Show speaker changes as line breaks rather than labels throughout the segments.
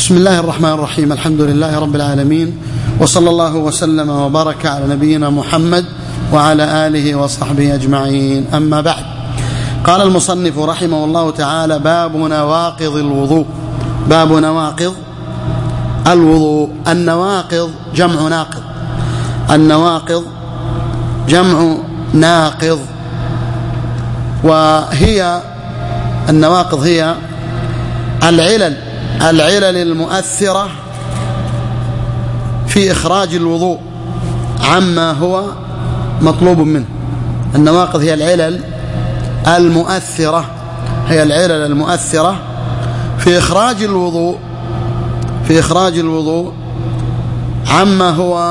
بسم الله الرحمن الرحيم. الحمد لله رب العالمين، وصلى الله وسلم وبارك على نبينا محمد وعلى آله وصحبه أجمعين. أما بعد، قال المصنف رحمه الله تعالى: باب نواقض الوضوء. باب نواقض الوضوء. النواقض جمع ناقض. النواقض جمع ناقض، وهي النواقض هي العلل المؤثرة في إخراج الوضوء عما هو مطلوب منه. النواقض هي العلل المؤثرة في إخراج الوضوء عما هو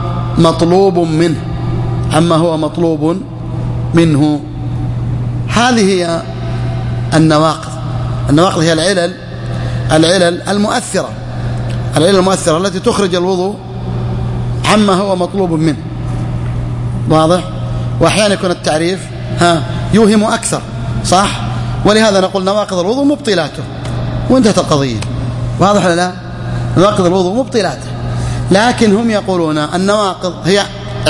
مطلوب منه. هذه هي النواقض. النواقض هي العلل المؤثرة التي تخرج الوضوء عما هو مطلوب منه. واضح؟ وأحيانا يكون التعريف يوهم أكثر، صح؟ ولهذا نقول نواقض الوضوء مبطلاته، وانتهت القضية. واضح ولا لا؟ نواقض الوضوء مبطلاته، لكن هم يقولون النواقض هي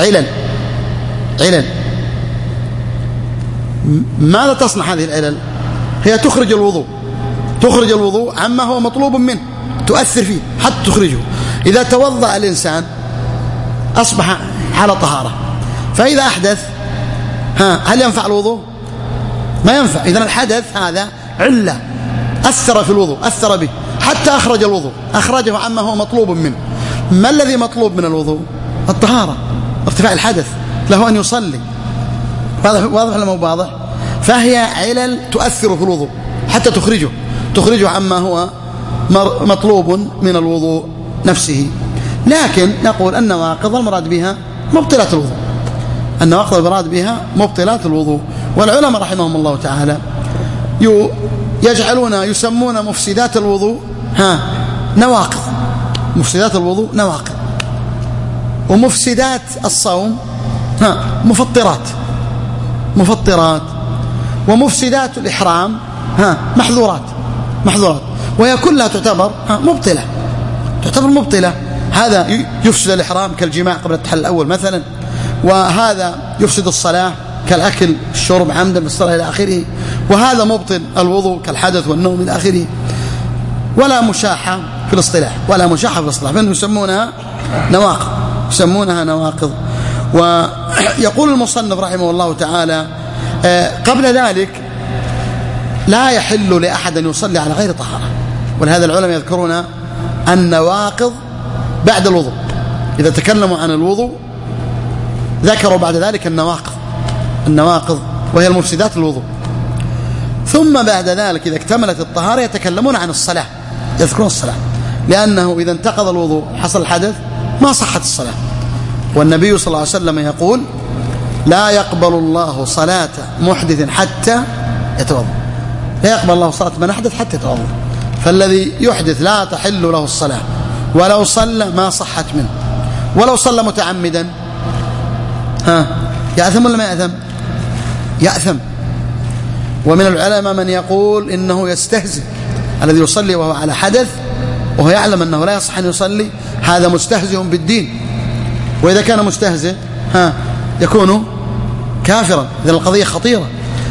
علل. ماذا تصنع هذه العلل؟ هي تخرج الوضوء عما هو مطلوب منه، تؤثر فيه حتى تخرجه. إذا توضأ الإنسان أصبح على طهارة، فإذا أحدث هل ينفع الوضوء؟ ما ينفع. إذن الحدث هذا علة أثر في الوضوء، أثر به حتى أخرج الوضوء، أخرجه عما هو مطلوب منه. ما الذي مطلوب من الوضوء؟ الطهارة، ارتفاع الحدث، له أن يصلي. واضح ولا مو واضح؟ فهي علل تؤثر في الوضوء حتى تخرجه عما هو مطلوب من الوضوء نفسه. لكن نقول النواقض المراد بها مبطلات الوضوء. والعلماء رحمهم الله تعالى يسمون مفسدات الوضوء نواقض. مفسدات الوضوء نواقض، ومفسدات الصوم مفطرات، ومفسدات الإحرام محظورات، وهي كلها تعتبر مبطلة. هذا يفسد الإحرام كالجماع قبل التحلل الأول مثلا، وهذا يفسد الصلاة كالأكل الشرب عمدا بالصلاة إلى آخره، وهذا مبطل الوضوء كالحدث والنوم إلى آخره. ولا مشاحة في الاصطلاح، فإنهم يسمونها نواقض. ويقول المصنف رحمه الله تعالى: قبل ذلك لا يحل لأحد أن يصلي على غير طهارة. ولهذا العلماء يذكرون النواقض بعد الوضوء. إذا تكلموا عن الوضوء ذكروا بعد ذلك النواقض وهي المفسدات الوضوء. ثم بعد ذلك إذا اكتملت الطهارة يتكلمون عن الصلاة، يذكرون الصلاة، لأنه إذا انتقض الوضوء حصل الحدث ما صحت الصلاة. والنبي صلى الله عليه وسلم يقول: لا يقبل الله صلاة محدث حتى يتوضأ. لا يقبل الله صلاة من أحدث حتى يتوضأ. فالذي يحدث لا تحل له الصلاة، ولو صلى ما صحت منه. ولو صلى متعمدا يأثم ولا ما يأثم؟ يأثم. ومن العلماء من يقول إنه يستهزئ. الذي يصلي وهو على حدث وهو يعلم أنه لا يصح أن يصلي، هذا مستهزئ بالدين. وإذا كان مستهزئ يكون كافرا. إذن القضية خطيرة.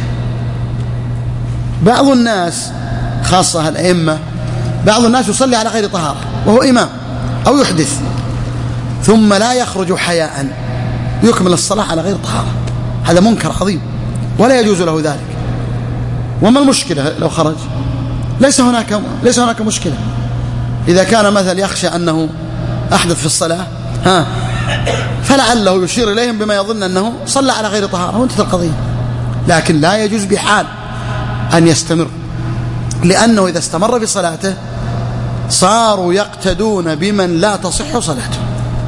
بعض الناس خاصة الأئمة، بعض الناس يصلي على غير طهارة وهو إمام أو يحدث، ثم لا يخرج حياء يكمل الصلاة على غير طهارة. هذا منكر عظيم ولا يجوز له ذلك. وما المشكلة لو خرج؟ ليس هناك مشكلة. إذا كان مثلا يخشى أنه أحدث في الصلاة فلعله يشير إليهم بما يظن أنه صلى على غير طهارة وانتهت القضية. لكن لا يجوز بحال أن يستمر، لأنه إذا استمر في صلاته صاروا يقتدون بمن لا تصح صلاته،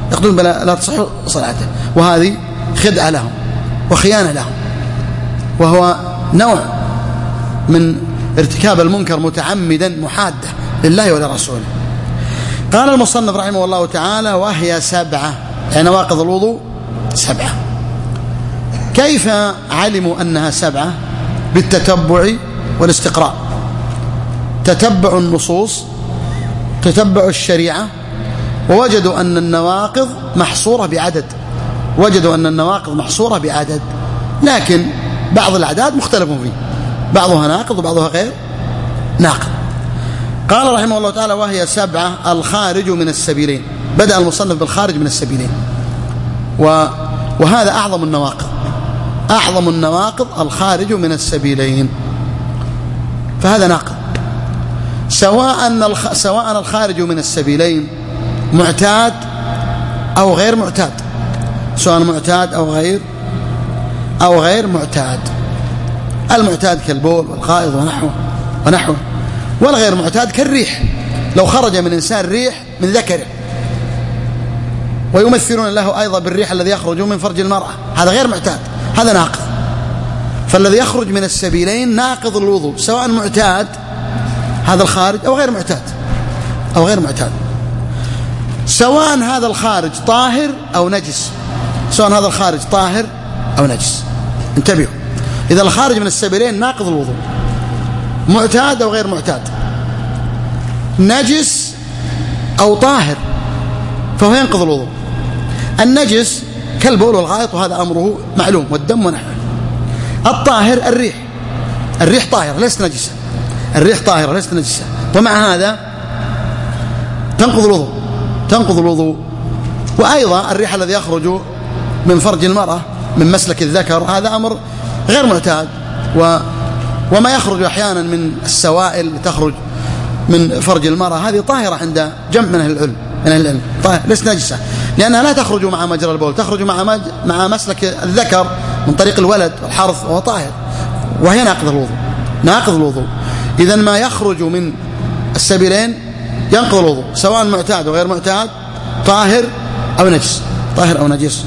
وهذه خدعة لهم وخيانة لهم، وهو نوع من ارتكاب المنكر متعمدا محادة لله ولرسوله. قال المصنف رحمه الله تعالى: وهي 7، يعني نواقض الوضوء 7. كيف علموا أنها 7؟ بالتتبع والاستقراء. تتبع النصوص تتبعوا الشريعة ووجدوا أن النواقض محصورة بعدد، لكن بعض الأعداد مختلف فيه، بعضها ناقض وبعضها غير ناقض. قال رحمه الله تعالى: وهي 7 الخارج من السبيلين. بدأ المصنف بالخارج من السبيلين، وهذا أعظم النواقض الخارج من السبيلين، فهذا ناقض، سواء الخارج من السبيلين معتاد أو غير معتاد، سواء معتاد أو غير معتاد. المعتاد كالبول والغائط ونحوه، والغير معتاد كالريح، لو خرج من إنسان ريح من ذكره، ويمثلون له أيضا بالريح الذي يخرج من فرج المرأة، هذا غير معتاد، هذا ناقض. فالذي يخرج من السبيلين ناقض الوضوء، سواء معتاد هذا الخارج أو غير معتاد، سواء هذا الخارج طاهر أو نجس، انتبهوا، إذا الخارج من السبيلين ناقض الوضوء، معتاد أو غير معتاد، نجس أو طاهر، فهو ينقض الوضوء. النجس كالبول والغائط، وهذا أمره معلوم، والدم ونحوه. الطاهر الريح طاهرة ليست نجسة، ومع هذا تنقض الوضوء. وأيضا الريح الذي يخرج من فرج المرأة من مسلك الذكر، هذا أمر غير معتاد. وما يخرج أحيانا من السوائل تخرج من فرج المرأة، هذه طاهرة عند جمع من أهل العلم، طاهرة ليست نجسة، لأنها لا تخرج مع مجرى البول، تخرج مع مسلك الذكر من طريق الولد والحرث، وهو طاهر، وهي ناقض الوضوء. إذن ما يخرج من السبيلين ينقض الوضوء، سواء معتاد وغير معتاد، طاهر أو نجس.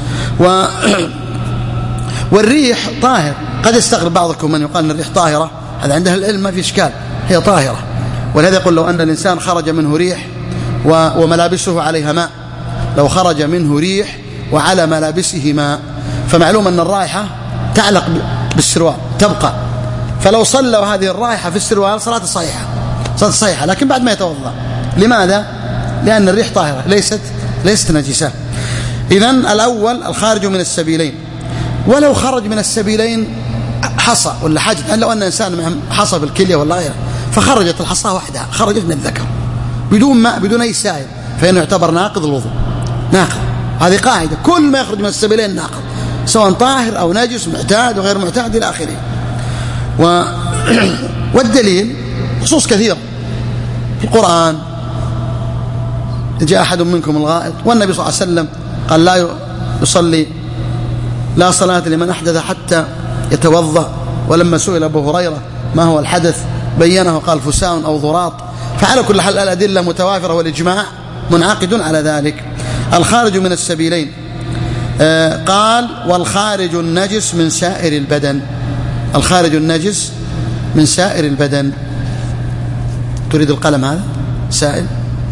والريح طاهر، قد يستغرب بعضكم من يقال أن الريح طاهرة، هذا عند أهل العلم ما في إشكال، هي طاهرة. ولهذا يقول لو أن الإنسان خرج منه ريح وملابسه عليها ماء، لو خرج منه ريح وعلى ملابسه ماء، فمعلوم أن الرائحة تعلق بالسروال تبقى، فلو صلوا هذه الرائحة في السروال صلاة صحيحة، لكن بعد ما يتوضأ. لماذا؟ لأن الريح طاهرة ليست نجسة. إذن الأول الخارج من السبيلين، ولو خرج من السبيلين حصى ولا حاجة، يعني لو أن إنسان حصى بالكلية ولا غيره، فخرجت الحصى وحدها، خرجت من الذكر بدون ماء بدون أي سائل، فإنه يعتبر ناقض الوضوء، ناقض. هذه قاعدة، كل ما يخرج من السبيلين ناقض، سواء طاهر أو نجس، معتاد وغير معتاد إلى آخره. والدليل خصوص كثير في القرآن، جاء أحد منكم الغائط، والنبي صلى الله عليه وسلم قال لا يصلي لا صلاة لمن أحدث حتى يتوضأ. ولما سئل أبو هريرة ما هو الحدث بينه، قال فساء أو ضراط. فعلى كل حال الأدلة متوافرة، والإجماع منعقد على ذلك. الخارج من السبيلين، قال والخارج النجس من سائر البدن، الخارج النجس من سائر البدن. تريد القلم هذا سائل؟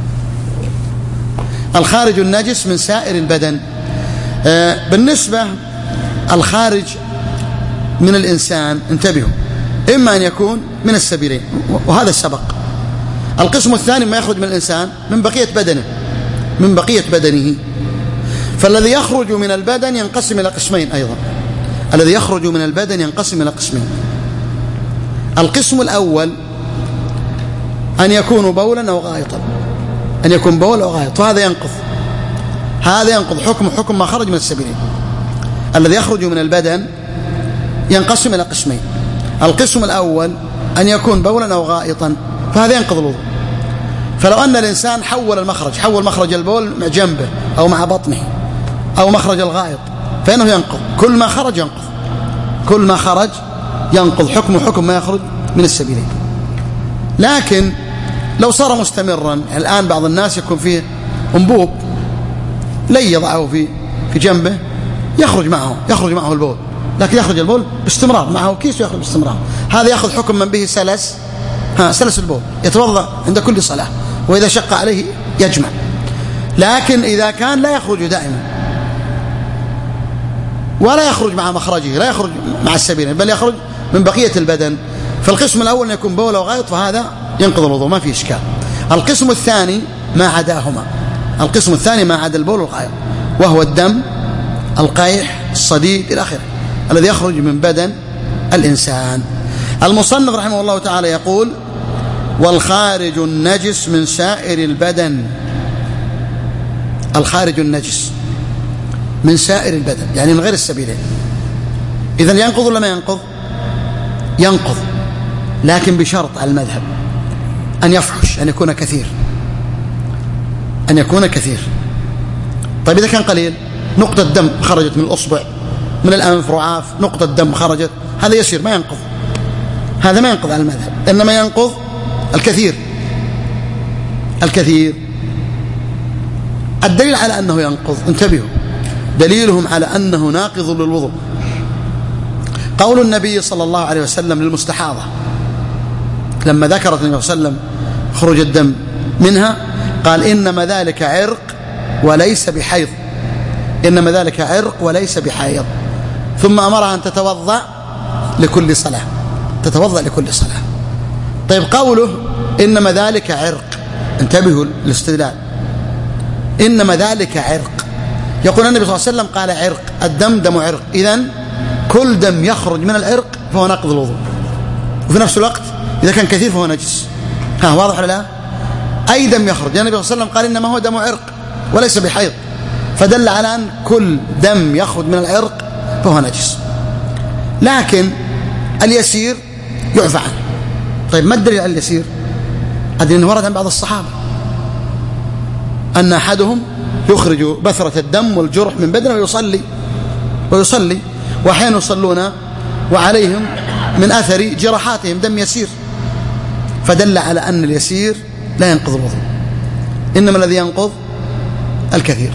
الخارج النجس من سائر البدن. بالنسبة الخارج من الإنسان، انتبهوا، إما أن يكون من السبيلين، وهذا السبق. القسم الثاني ما يخرج من الإنسان من بقية بدنه. فالذي يخرج من البدن ينقسم إلى قسمين أيضا، الذي يخرج من البدن ينقسم إلى قسمين. القسم الأول أن يكون بولا أو غائطا، أن يكون بول أو غائط، فهذا ينقض حكم ما خرج من السبيلين. الذي يخرج من البدن ينقسم إلى قسمين. القسم الأول أن يكون بولا أو غائطا، فهذا ينقض الوضوء. فلو أن الإنسان حول مخرج البول مع جنبه أو مع بطنه أو مخرج الغائط، فإنه ينقض، كل ما خرج ينقض حكم ما يخرج من السبيلين. لكن لو صار مستمرا، الآن بعض الناس يكون فيه أنبوب لن يضعه في جنبه، يخرج معه البول، لكن يخرج البول باستمرار، معه كيس ويخرج باستمرار، هذا يأخذ حكم من به سلس البول، يتوضأ عند كل صلاة، وإذا شق عليه يجمع. لكن إذا كان لا يخرج دائما ولا يخرج مع مخرجه، لا يخرج مع السبيل، بل يخرج من بقية البدن، فالقسم الأول أن يكون بول أو غائط، فهذا ينقض الوضوء ما فيه إشكال. القسم الثاني ما عداهما، القسم الثاني ما عدا البول والغائط، وهو الدم القيح الصديد إلى آخره الذي يخرج من بدن الإنسان. المصنف رحمه الله تعالى يقول: والخارج النجس من سائر البدن. الخارج النجس من سائر البدن يعني من غير السبيلين. إذن ينقض ولا ما ينقض؟ ينقض، لكن بشرط على المذهب أن يفحش، أن يكون كثير، أن يكون كثير. طيب إذا كان قليل، نقطة دم خرجت من الأصبع، من الأنف، رعاف، نقطة دم خرجت، هذا يسير ما ينقض، هذا ما ينقض على المذهب، إنما ينقض الكثير. الكثير. الدليل على أنه ينقض، انتبهوا، دليلهم على أنه ناقض للوضوء قول النبي صلى الله عليه وسلم للمستحاضة لما ذكرت النبي صلى الله عليه وسلم خروج الدم منها، قال: إنما ذلك عرق وليس بحيض، إنما ذلك عرق وليس بحيض. ثم أمرها أن تتوضأ لكل صلاة، تتوضأ لكل صلاة. طيب قوله إنما ذلك عرق، انتبهوا الاستدلال، إنما ذلك عرق، يقول النبي صلى الله عليه وسلم قال عرق، الدم دم عرق، إذن كل دم يخرج من العرق فهو ناقض الوضوء، وفي نفس الوقت إذا كان كثير فهو نجس. واضح ولا لا؟ أي دم يخرج، النبي صلى الله عليه وسلم قال إنما هو دم عرق وليس بحيض، فدل على أن كل دم يخرج من العرق فهو نجس. لكن اليسير يعفى عنه. طيب ما الدليل على اليسير؟ أدري ورد عن بعض الصحابة أن أحدهم يخرج بثرة الدم والجرح من بدنه ويصلي، وأحيانا يصلون وعليهم من أثر جراحاتهم دم يسير، فدل على أن اليسير لا ينقض الوضوء، إنما الذي ينقض الكثير.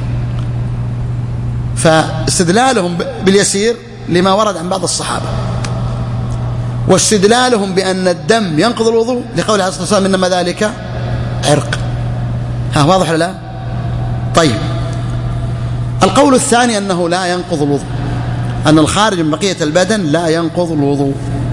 فاستدلالهم باليسير لما ورد عن بعض الصحابة، واستدلالهم بأن الدم ينقض الوضوء لقول عليه الصلاة والسلام إنما ذلك عرق. واضح ولا لا؟ طيب القول الثاني أنه لا ينقض الوضوء، أن الخارج من بقية البدن لا ينقض الوضوء.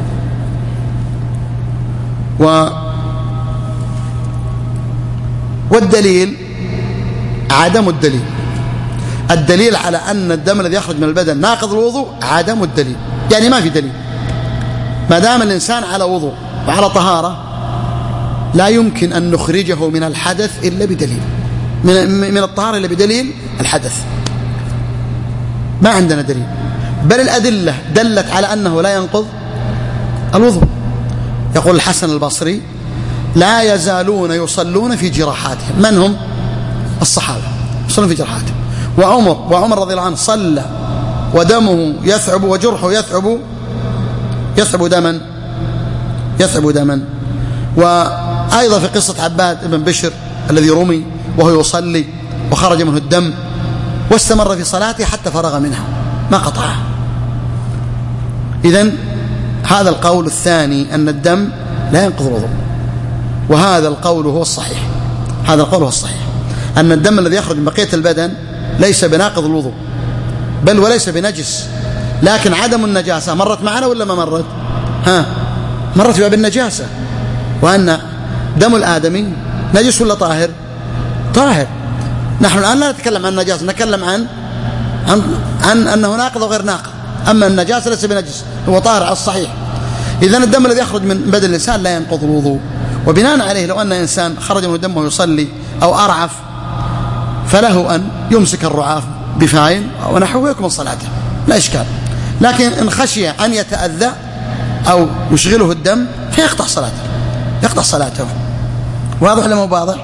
والدليل عدم الدليل. الدليل على أن الدم الذي يخرج من البدن ناقض الوضوء عدم الدليل، يعني ما في دليل. ما دام الإنسان على وضوء وعلى طهارة لا يمكن أن نخرجه من الحدث إلا بدليل، من الطهارة إلا بدليل الحدث. ما عندنا دليل، بل الأدلة دلت على أنه لا ينقض الوضوء. يقول الحسن البصري: لا يزالون يصلون في جراحاتهم. من هم؟ الصحابة يصلون في جراحاتهم. وعمر رضي الله عنه صلى ودمه يثعب وجرحه يثعب دما. وأيضا في قصة عباد بن بشر الذي رمي وهو يصلي وخرج منه الدم واستمر في صلاته حتى فرغ منها ما قطعها. إذن هذا القول الثاني أن الدم لا ينقض الوضوء، وهذا القول هو الصحيح. هذا القول هو الصحيح، أن الدم الذي يخرج من بقية البدن ليس بناقض الوضوء بل وليس بنجس، لكن عدم النجاسة مرت معنا ولا ما مرت؟ مرت باب النجاسة، وأن دم الآدمي نجس ولا طاهر؟ طاهر. نحن الآن لا نتكلم عن النجاسة، نتكلم عن أنه ناقض وغير ناقض. أما النجاسة ليس بنجس، هو طاهر على الصحيح. إذن الدم الذي يخرج من بدن الإنسان لا ينقض الوضوء. وبناء عليه لو أن إنسان خرج من دمه يصلي أو أرعف فله أن يمسك الرعاف بفاين ونحوه ويكمل صلاته لا إشكال. لكن إن خشي أن يتأذى أو يشغله الدم فيقطع صلاته. واضح ولا مو واضح؟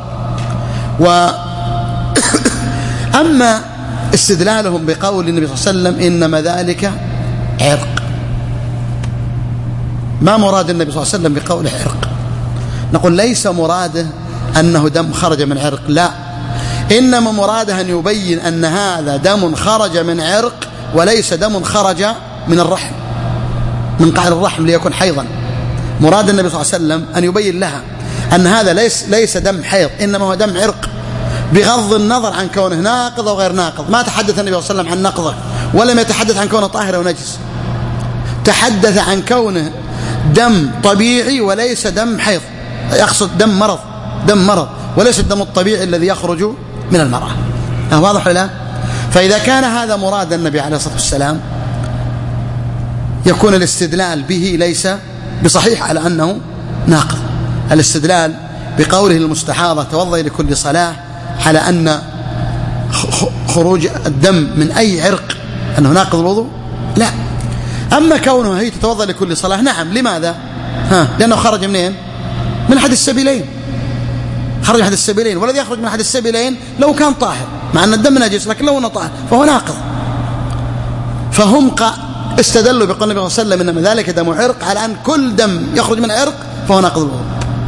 أما استدلالهم بقول النبي صلى الله عليه وسلم إنما ذلك عرق، ما مراد النبي صلى الله عليه وسلم بقوله عرق؟ نقول ليس مراده أنه دم خرج من عرق، لا، إنما مراده أن يبين أن هذا دم خرج من عرق وليس دم خرج من الرحم، من قعر الرحم ليكون حيضا. مراد النبي صلى الله عليه وسلم أن يبين لها أن هذا ليس دم حيض، إنما هو دم عرق، بغض النظر عن كونه ناقض أو غير ناقض. ما تحدث النبي صلى الله عليه وسلم عن نقضه، ولم يتحدث عن كونه طاهر أو نجس، تحدث عن كونه دم طبيعي وليس دم حيض، يقصد دم مرض، وليس الدم الطبيعي الذي يخرج من المرأة. واضح ولا لا؟ فإذا كان هذا مراد النبي عليه الصلاة والسلام يكون الاستدلال به ليس بصحيح على أنه ناقض. الاستدلال بقوله المستحاضة توضئي لكل صلاة على أن خروج الدم من أي عرق أنه ناقض الوضوء لا. أما كونه هي تتوضأ لكل صلاة نعم. لماذا؟ لأنه خرج منين؟ من أحد السبيلين. خرج من أحد السبيلين، والذي يخرج من أحد السبيلين لو كان طاهر مع أن الدم نجس لكن لو أنه طاهر فهو ناقض. فهم استدلوا بقول النبي صلى الله عليه وسلم إنما ذلك دم عرق على أن كل دم يخرج من عرق فهو ناقض الوضوء.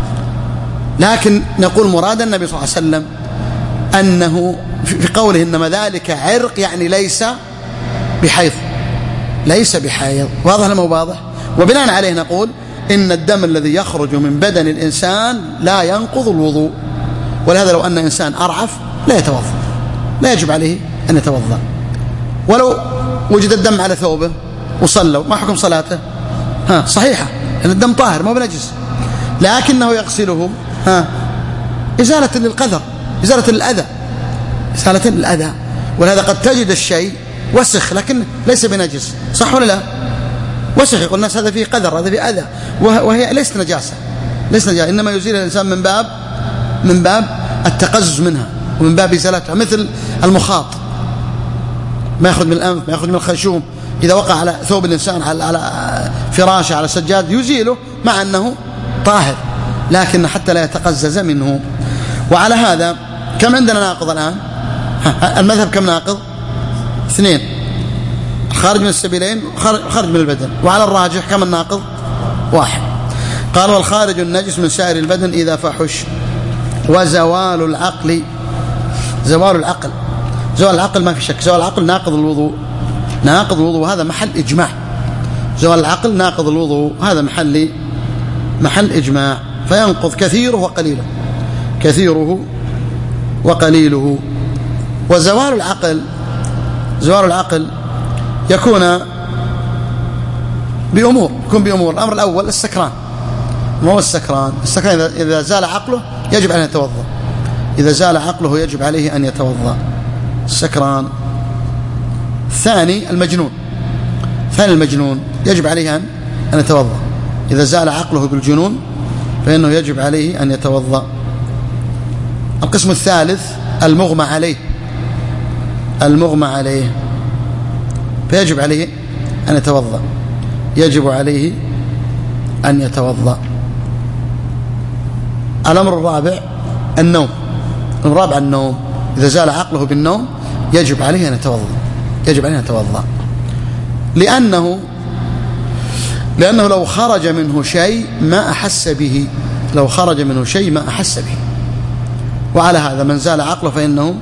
لكن نقول مراد النبي صلى الله عليه وسلم أنه في قوله إنما ذلك عرق يعني ليس بحيض، ليس بحيض. واضح ولا مو واضح؟ وبناء عليه نقول إن الدم الذي يخرج من بدن الإنسان لا ينقض الوضوء. ولهذا لو أن إنسان أرعف لا يتوضأ، لا يجب عليه أن يتوضأ. ولو وجد الدم على ثوبه وصلوا ما حكم صلاته؟ صحيحة لأن الدم طاهر ما بنجس، لكنه يغسله إزالة للقذر، إزالة للأذى، إزالة للأذى. ولهذا قد تجد الشيء وسخ لكن ليس بنجس، صح ولا لا؟ وسخ يقول الناس هذا فيه قذر هذا فيه أذى، وهي ليست نجاسة، ليست نجاسة، إنما يزيل الإنسان من باب التقزز منها ومن باب إزالتها. مثل المخاط ما يخرج من الأنف ما يخرج من الخيشوم، إذا وقع على ثوب الإنسان على فراشه على سجاد يزيله مع أنه طاهر لكن حتى لا يتقزز منه. وعلى هذا كم عندنا ناقض الآن؟ المذهب كم ناقض؟ 2، خارج من السبيلين خارج من البدن. وعلى الراجح كم الناقض؟ 1. قال والخارج النجس من سائر البدن إذا فحش. وزوال العقل، زوال العقل ما في شك، زوال العقل ناقض الوضوء، ناقض الوضوء هذا محل إجماع. زوال العقل ناقض الوضوء هذا محل إجماع، فينقض كثيره وقليله، كثيره وقليله. وزوال العقل يكون بأمور، الأمر الأول السكران. ما هو السكران؟ السكران إذا زال عقله يجب أن يتوضأ، إذا زال عقله يجب عليه أن يتوضأ، السكران. الثاني المجنون يجب عليه أن يتوضأ، إذا زال عقله بالجنون فإنه يجب عليه أن يتوضأ. القسم الثالث المغمى عليه فيجب عليه أن يتوضأ، يجب عليه أن يتوضأ. الأمر الرابع النوم، إذا زال عقله بالنوم يجب عليه أن يتوضأ، لأنه لو خرج منه شيء ما أحس به، وعلى هذا من زال عقله فإنه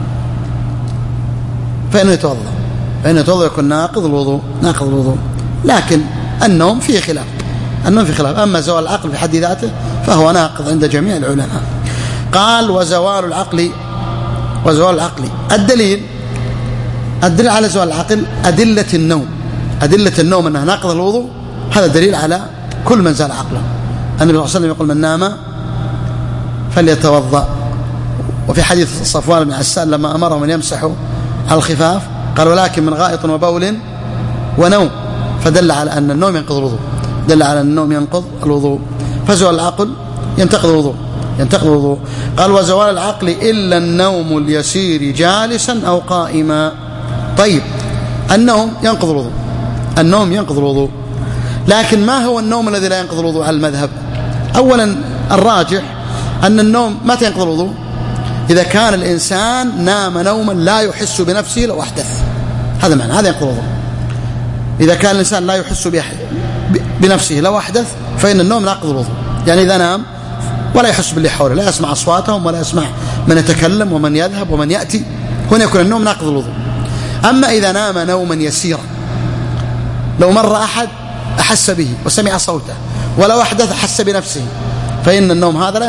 يتوضأ، يكون ناقض الوضوء. لكن النوم فيه خلاف، أما زوال العقل بحد ذاته فهو ناقض عند جميع العلماء. قال وزوال العقل الدليل على زوال العقل أدلة النوم أنها ناقض الوضوء، هذا دليل على كل من زال عقله. النبي صلى الله عليه وسلم يقول من نام فليتوضأ. وفي حديث صفوان بن عسال لما أمرهم أن يمسحوا على الخفاف قال ولكن من غائط وبول ونوم، فدل على أن النوم ينقض الوضوء، فزوال العقل ينتقض الوضوء. قال وزوال العقل إلا النوم اليسير جالسا أو قائما. طيب النوم ينقض الوضوء، لكن ما هو النوم الذي لا ينقض الوضوء على المذهب؟ أولا الراجح أن النوم ما ينقض الوضوء إذا كان الإنسان نام نوما لا يحس بنفسه لو أحدث، هذا معنى، هذا ينقض الوضوء. إذا كان الإنسان لا يحس بنفسه لو أحدث فإن النوم ناقض الوضوء. يعني إذا نام ولا يحس باللي حوله، لا يسمع أصواتهم ولا يسمع من يتكلم ومن يذهب ومن يأتي، هنا يكون النوم ناقض الوضوء. أما إذا نام نوما يسيرا، لو مر أحد أحس به وسمع صوته، ولو أحدث أحس بنفسه، فإن النوم هذا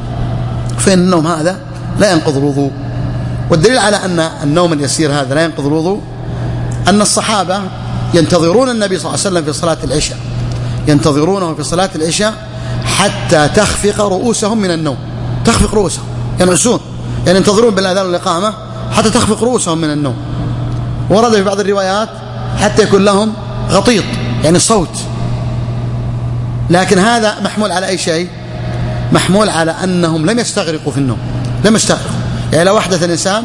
لا ينقض الوضوء. والدليل على أن النوم اليسير هذا لا ينقض الوضوء أن الصحابة ينتظرون النبي صلى الله عليه وسلم في صلاة العشاء، ينتظرونه في صلاة العشاء حتى تخفق رؤوسهم من النوم، تخفق رؤوسهم ينعسون، يعني ينتظرون بالأذان والإقامة حتى تخفق رؤوسهم من النوم. ورد في بعض الروايات حتى يكون لهم غطيط يعني صوت. لكن هذا محمول على أي شيء؟ محمول على أنهم لم يستغرقوا في النوم، لم يستغرقوا، يعني لو أحدث الإنسان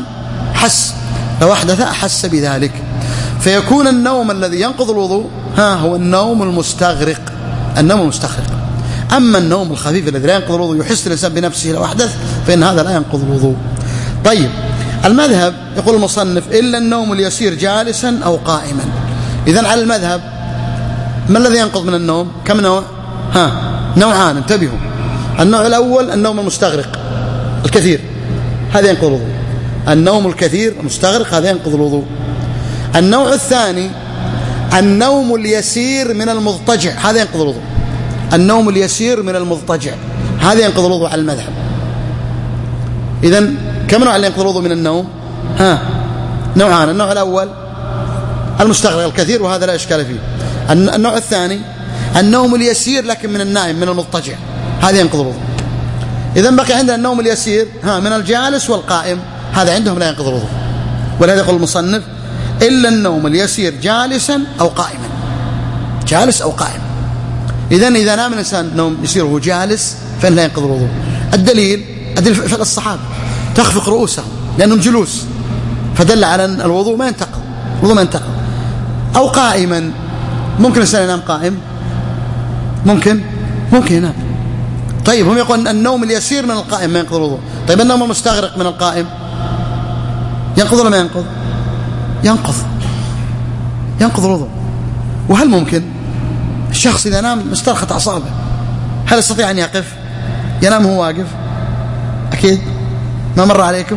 أحس بذلك، فيكون النوم الذي ينقض الوضوء هو النوم المستغرق، النوم المستغرق. أما النوم الخفيف الذي لا ينقض الوضوء يحس الإنسان بنفسه لو أحدث، فإن هذا لا ينقض الوضوء. طيب، المذهب يقول المصنف إلا النوم اليسير جالسا أو قائما. إذن على المذهب ما الذي ينقض من النوم؟ كم نوع؟ نوعان، انتبهوا. النوع الأول النوم المستغرق الكثير، هذا ينقض الوضوء. النوم الكثير المستغرق هذا ينقض الوضوء. النوع الثاني النوم اليسير من المضطجع، هذا ينقض الوضوء. النوم اليسير من المضطجع هذا ينقض الوضوء على المذهب. إذن كم نوع اللي ينقض الوضوء من النوم؟ نوعان. النوع الأول المستغرق الكثير، وهذا لا إشكال فيه. النوع الثاني النوم اليسير لكن من النائم من المضطجع، هذا ينقض الوضوء. إذن بقي عندنا النوم اليسير من الجالس والقائم، هذا عندهم لا ينقض الوضوء. ولهذا يقول المصنف إلا النوم اليسير جالسا أو قائما، جالس أو قائم. إذن إذا نام الإنسان نوم يسير وهو جالس فإن لا ينقض الوضوء. الدليل فعل الصحابة تخفق رؤوسهم لأنهم جلوس، فدل على أن الوضوء ما ينتقض، الوضوء ما ينتقض. أو قائما، ممكن الإنسان ينام قائم، ممكن ينام. طيب، هم يقولون النوم اليسير من القائم ما ينقض الوضوء. طيب النوم المستغرق من القائم ينقض ولا ما ينقض؟ ينقض الوضوء. وهل ممكن الشخص إذا نام مسترخت أعصابه هل يستطيع أن يقف ينام وهو واقف؟ أكيد ما مر عليكم.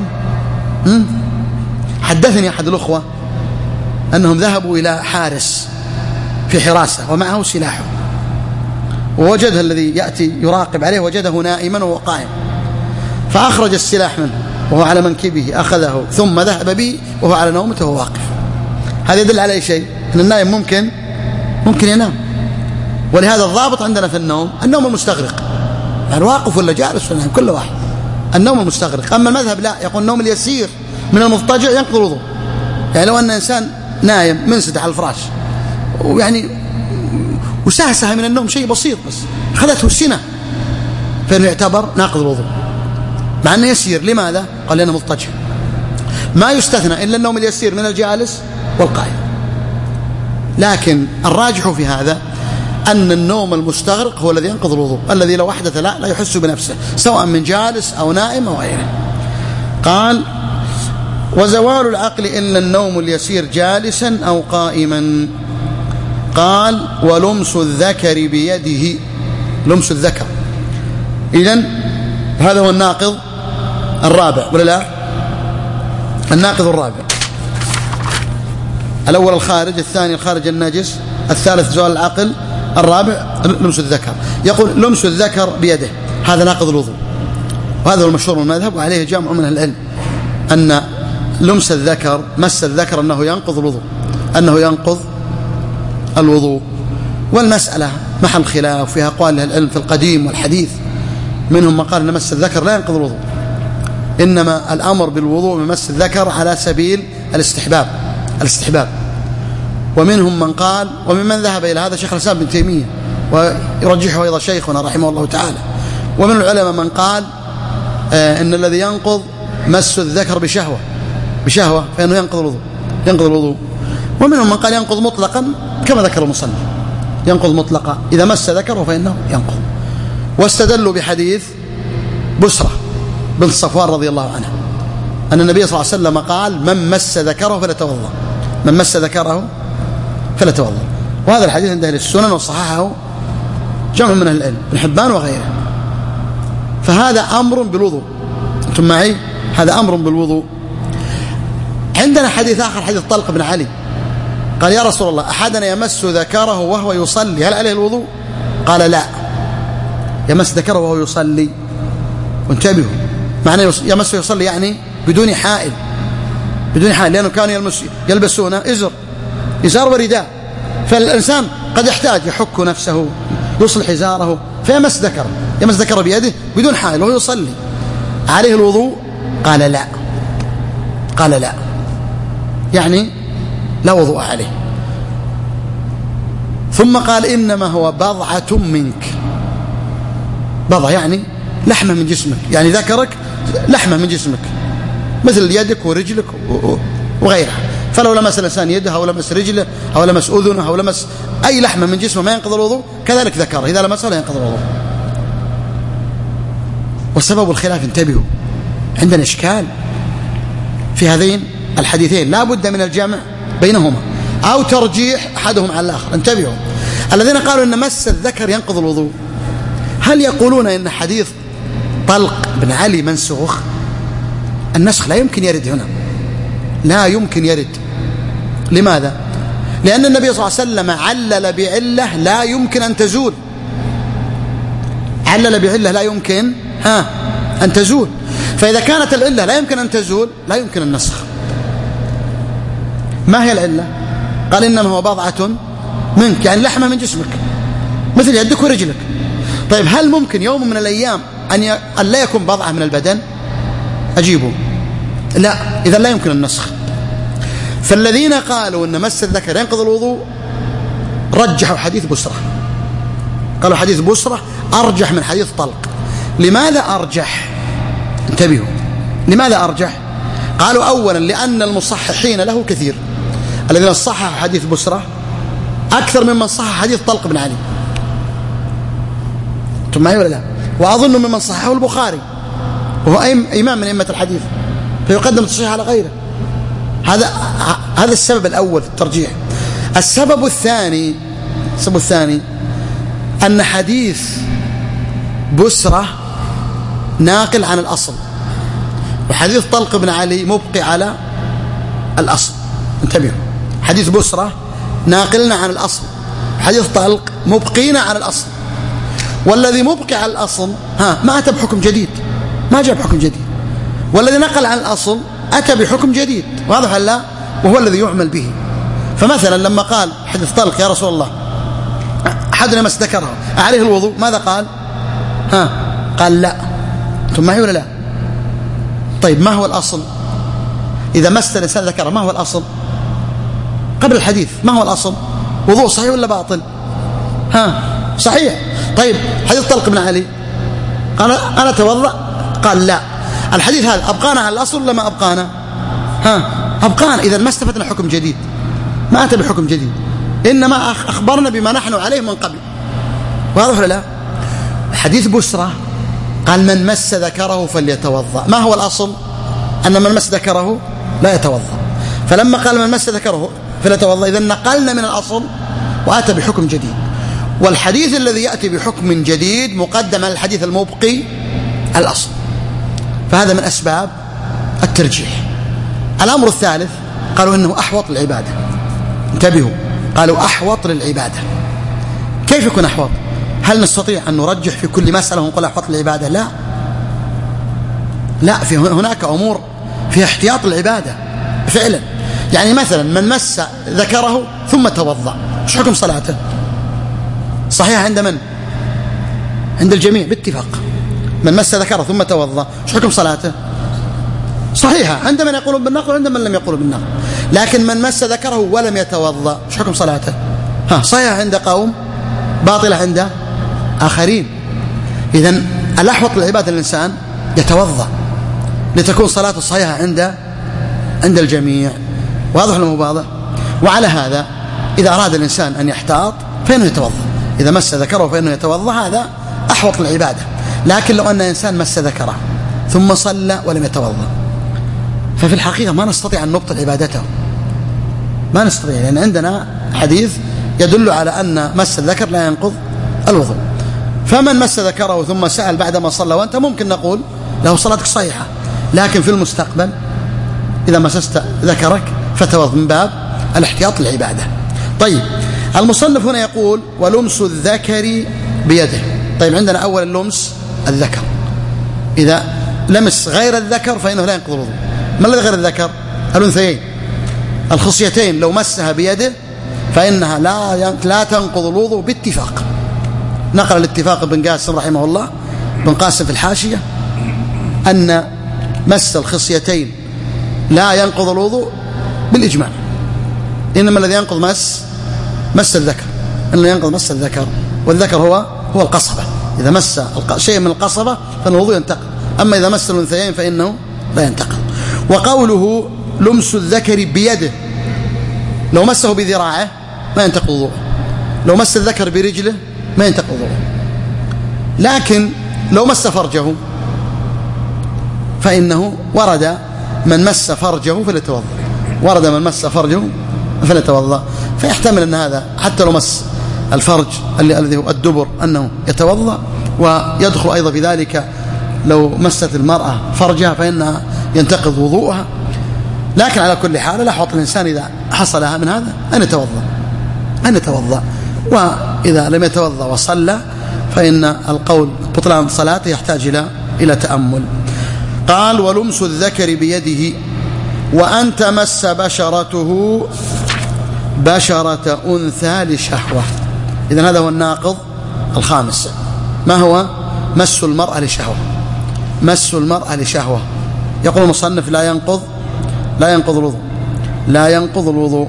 حدثني أحد الأخوة أنهم ذهبوا إلى حارس في حراسة ومعه سلاحه، ووجده الذي يأتي يراقب عليه وجده نائما وهو قائم، فأخرج السلاح منه وهو على منكبه، أخذه ثم ذهب به وهو على نومته وهو واقف. هذا يدل على أي شيء؟ أن النائم ممكن ينام. ولهذا الضابط عندنا في النوم المستغرق، يعني واقف ولا جالس ولا كل واحد، النوم المستغرق. أما المذهب لا، يقول النوم اليسير من المضطجع ينقض الوضوء. يعني لو أن إنسان نايم منسدح على الفراش ويعني وسهسه من النوم شيء بسيط بس أخذته السنة، فإنه يعتبر ناقض الوضوء مع أنه يسير. لماذا؟ قال لأنه مضطجع. ما يستثنى إلا النوم اليسير من الجالس والقائم. لكن الراجح في هذا أن النوم المستغرق هو الذي ينقض الوضوء، الذي لو أحدث لا يحس بنفسه سواء من جالس أو نائم أو غيره. قال وزوال العقل إلا النوم اليسير جالسا أو قائما. قال ولمس الذكر بيده، لمس الذكر. إذن هذا هو الناقض الرابع ولا لا؟ الناقض الرابع، الأول الخارج، الثاني الخارج النجس، الثالث زوال العقل، الرابع لمس الذكر. يقول لمس الذكر بيده هذا ناقض الوضوء، وهذا هو المشهور من المذهب وعليه جامع من العلم، أن لمس الذكر مس الذكر أنه ينقض الوضوء، أنه ينقض الوضوء. والمسألة محل خلاف فيها أقوال العلم في القديم والحديث. منهم من قال أن مس الذكر لا ينقض الوضوء، إنما الأمر بالوضوء بمس الذكر على سبيل الاستحباب. ومنهم من قال، وممن ذهب إلى هذا شيخ الإسلام ابن تيمية ويرجحه أيضا شيخنا رحمه الله تعالى. ومن العلماء من قال إن الذي ينقض مس الذكر بشهوة فإنه ينقض الوضوء. ومنهم من قال ينقض مطلقا كما ذكر المصنف، ينقض مطلقا إذا مس ذكره فإنه ينقض. واستدلوا بحديث بسرة بنت صفوان رضي الله عنها أن النبي صلى الله عليه وسلم قال من مس ذكره فليتوضأ، من مس ذكره فليتوضأ. وهذا الحديث عند أهل السنن وصححه جمع من أهل العلم ابن حبان وغيره. فهذا أمر بالوضوء، أنتم معي؟ هذا أمر بالوضوء. عندنا حديث آخر، حديث طلق بن علي قال يا رسول الله أحدنا يمس ذكره وهو يصلي هل عليه الوضوء؟ قال لا، يمس ذكره وهو يصلي. وانتبهوا، معنى يمس يصلي يعني بدون حائل، لأنه كانوا يلبسون إزار ورداء، فالإنسان قد يحتاج يحك نفسه يصلح إزاره فيمس ذكره بيده بدون حائل وهو يصلي. عليه الوضوء؟ قال لا. قال لا، يعني لا وضوء عليه. ثم قال إنما هو بضعة منك. بضعة يعني لحمة من جسمك، يعني ذكرك لحمة من جسمك مثل يدك ورجلك وغيرها. فلو لمس الإنسان يده أو لمس رجله أو لمس أذنه أو لمس أي لحمة من جسمه ما ينقض الوضوء، كذلك ذكر إذا لمسه لا ينقض الوضوء. وسبب الخلاف، انتبهوا، عندنا إشكال في هذين الحديثين، لا بد من الجمع بينهما أو ترجيح أحدهم على الآخر. انتبهوا، الذين قالوا إن مس الذكر ينقض الوضوء، هل يقولون إن حديث طلق بن علي منسوخ؟ النسخ لا يمكن يرد هنا، لا يمكن يرد. لماذا؟ لأن النبي صلى الله عليه وسلم علل بعلة لا يمكن أن تزول. علل بعلة لا يمكن أن تزول، فإذا كانت العلة لا يمكن أن تزول لا يمكن النسخ. ما هي العلة؟ قال إنما هو بضعة منك، يعني لحمة من جسمك مثل يدك ورجلك. طيب هل ممكن يوم من الأيام أن لا يكون بضعة من البدن؟ أجيبوا لا، إذا لا يمكن النسخ. فالذين قالوا أن مس الذكر ينقض الوضوء رجحوا حديث بسرة، قالوا حديث بسرة أرجح من حديث طلق. لماذا أرجح؟ انتبهوا، لماذا أرجح؟ قالوا أولا لأن المصححين له كثير، الذين صححوا حديث بسرة أكثر ممن صحح حديث طلق بن علي. أنتم معي ولا لا؟ وأظن ممن صححه البخاري وهو إمام من أئمة الحديث، فيقدم التصحيح على غيره. هذا السبب الأول في الترجيح. السبب الثاني أن حديث بسرة ناقل عن الأصل، وحديث طلق بن علي مبقي على الأصل. انتبهوا، حديث بسرة ناقلنا عن الأصل، حديث طلق مبقينا على الأصل. والذي مبقي على الأصل ما أتى بحكم جديد، ما جاء بحكم جديد، والذي نقل عن الأصل أتى بحكم جديد، واضح لا؟ وهو الذي يعمل به. فمثلا لما قال حديث طلق يا رسول الله أحدنا مس ذكره عليه الوضوء، ماذا قال؟ قال لا. أنتم معي ولا لا؟ طيب ما هو الأصل؟ إذا مس الإنسان ذكره ما هو الأصل؟ قبل الحديث ما هو الأصل؟ وضوء صحيح ولا باطل؟ صحيح. طيب حديث طلق بن علي قال أنا أتوضأ، قال لا. الحديث هذا أبقانا على الأصل ولا ما أبقانا؟ أبقانا. إذا ما استفدنا حكم جديد، ما أتى بحكم جديد، إنما أخبرنا بما نحن عليه من قبل، واضح ولا لا؟ حديث بسرة قال من مس ذكره فليتوضأ. ما هو الأصل؟ أن من مس ذكره لا يتوضأ. فلما قال من مس ذكره فليتوضأ، إذا نقلنا من الأصل وأتى بحكم جديد. والحديث الذي يأتي بحكم جديد مقدم على الحديث المبقي الأصل. فهذا من أسباب الترجيح. الأمر الثالث قالوا إنه أحوط للعبادة. انتبهوا، قالوا أحوط للعبادة. كيف يكون أحوط؟ هل نستطيع أن نرجح في كل مسألة ونقول أحوط للعبادة؟ لا، في هناك أمور فيها احتياط للعبادة فعلا. يعني مثلا من مس ذكره ثم توضأ، ايش حكم صلاته؟ صحيح عند من؟ عند الجميع باتفاق. من مس ذكره ثم توضأ، ايش حكم صلاته؟ صحيحة عند من يقولون بالنقل وعند من لم يقولوا بالنقل. لكن من مس ذكره ولم يتوضأ، ايش حكم صلاته؟ صحيحة عند قوم، باطلة عند آخرين. إذن الأحوط للعبادة الإنسان يتوضأ لتكون صلاته صحيحة عند الجميع، واضح ولا مو واضح؟ وعلى هذا إذا أراد الإنسان أن يحتاط فإنه يتوضأ، إذا مس ذكره فإنه يتوضأ، هذا أحوط للعبادة. لكن لو أن إنسان مس ذكره ثم صلى ولم يتوضأ، ففي الحقيقة ما نستطيع أن نبطل عبادته، ما نستطيع، لأن عندنا حديث يدل على أن مس الذكر لا ينقض الوضوء. فمن مس ذكره ثم سأل بعدما صلى وأنت ممكن نقول له صلاتك صحيحة، لكن في المستقبل إذا مسست ذكرك فتوضأ من باب الاحتياط للعبادة. طيب المصنف هنا يقول ولمس الذكر بيده. طيب عندنا أول اللمس الذكر، إذا لمس غير الذكر فإنه لا ينقض الوضوء. ما الذي غير الذكر؟ الأنثيين، الخصيتين لو مسها بيده فإنها لا تنقض الوضوء باتفاق. نقل الاتفاق ابن قاسم رحمه الله، ابن قاسم في الحاشية أن مس الخصيتين لا ينقض الوضوء بالإجماع، إنما الذي ينقض مس الذكر، إنه ينقض مس الذكر، والذكر هو القصبة. إذا مس شيء من القصبة فالوضوء ينتقض، أما إذا مس الأنثيين فإنه لا ينتقض. وقوله لمس الذكر بيده، لو مسه بذراعه ما ينتقض وضوءه، لو مس الذكر برجله ما ينتقض وضوءه. لكن لو مس فرجه فإنه ورد من مس فرجه فليتوضأ، ورد من مس فرجه فليتوضأ، فيحتمل أن هذا حتى لو مس الفرج الذي هو الدبر أنه يتوضأ، ويدخل أيضا في ذلك لو مست المرأة فرجها فإنها ينتقض وضوءها. لكن على كل حال لا يحوط الإنسان إذا حصلها من هذا أن يتوضأ، وإذا لم يتوضأ وصلى فإن القول بطلان صلاته يحتاج إلى تأمل. قال ولمس الذكر بيده وأن تمس بشرته بشرة أنثى لشهوة. إذن هذا هو الناقض الخامس. ما هو؟ مس المرأة لشهوة. مس المرأة لشهوة. يقول المصنف لا ينقض الوضوء، لا ينقض الوضوء.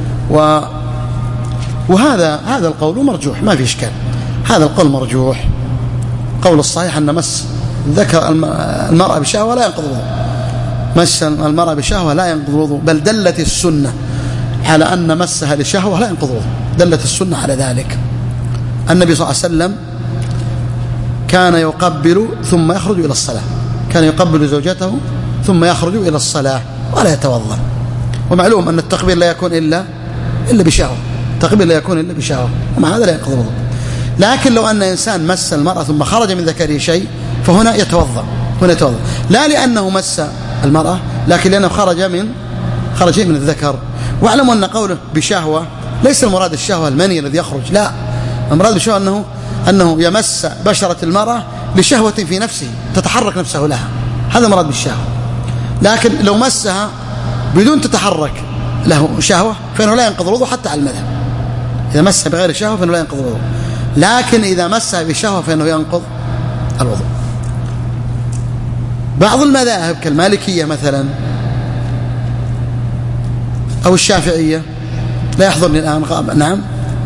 وهذا القول مرجوح، ما في إشكال، هذا القول مرجوح. قول الصحيح أن مس ذكر المرأة بشهوة لا ينقض الوضوء، مس المرأة بشهوة لا ينقض الوضوء، بل دلت السنة على أن مسها لشهوة لا ينقض الوضوء، دلت السنة على ذلك. النبي صلى الله عليه وسلم كان يقبل ثم يخرج إلى الصلاة، كان يقبل زوجته ثم يخرج إلى الصلاة ولا يتوضأ. ومعلوم أن التقبيل لا يكون إلا بشهوة، التقبيل لا يكون إلا بشهوة، ومع هذا لا ينقض الوضوء. لكن لو أن إنسان مس المرأة ثم خرج من ذكره شيء فهنا يتوضأ، لا لأنه مس المرأة، لكن لأنه خرج شيء من الذكر. واعلموا أن قوله بشهوة ليس المراد الشهوة المني الذي يخرج، لا، المراد بالشهوة أنه يمس بشرة المرأة لشهوة في نفسه تتحرك نفسه لها، هذا مراد بالشهوة. لكن لو مسها بدون تتحرك له شهوة فإنه لا ينقض الوضوء حتى على المذهب. إذا مسها بغير شهوة فإنه لا ينقض الوضوء، لكن إذا مسها بشهوة فإنه ينقض الوضوء. بعض المذاهب كالمالكية مثلا أو الشافعية لا يحضرني الآن، نعم،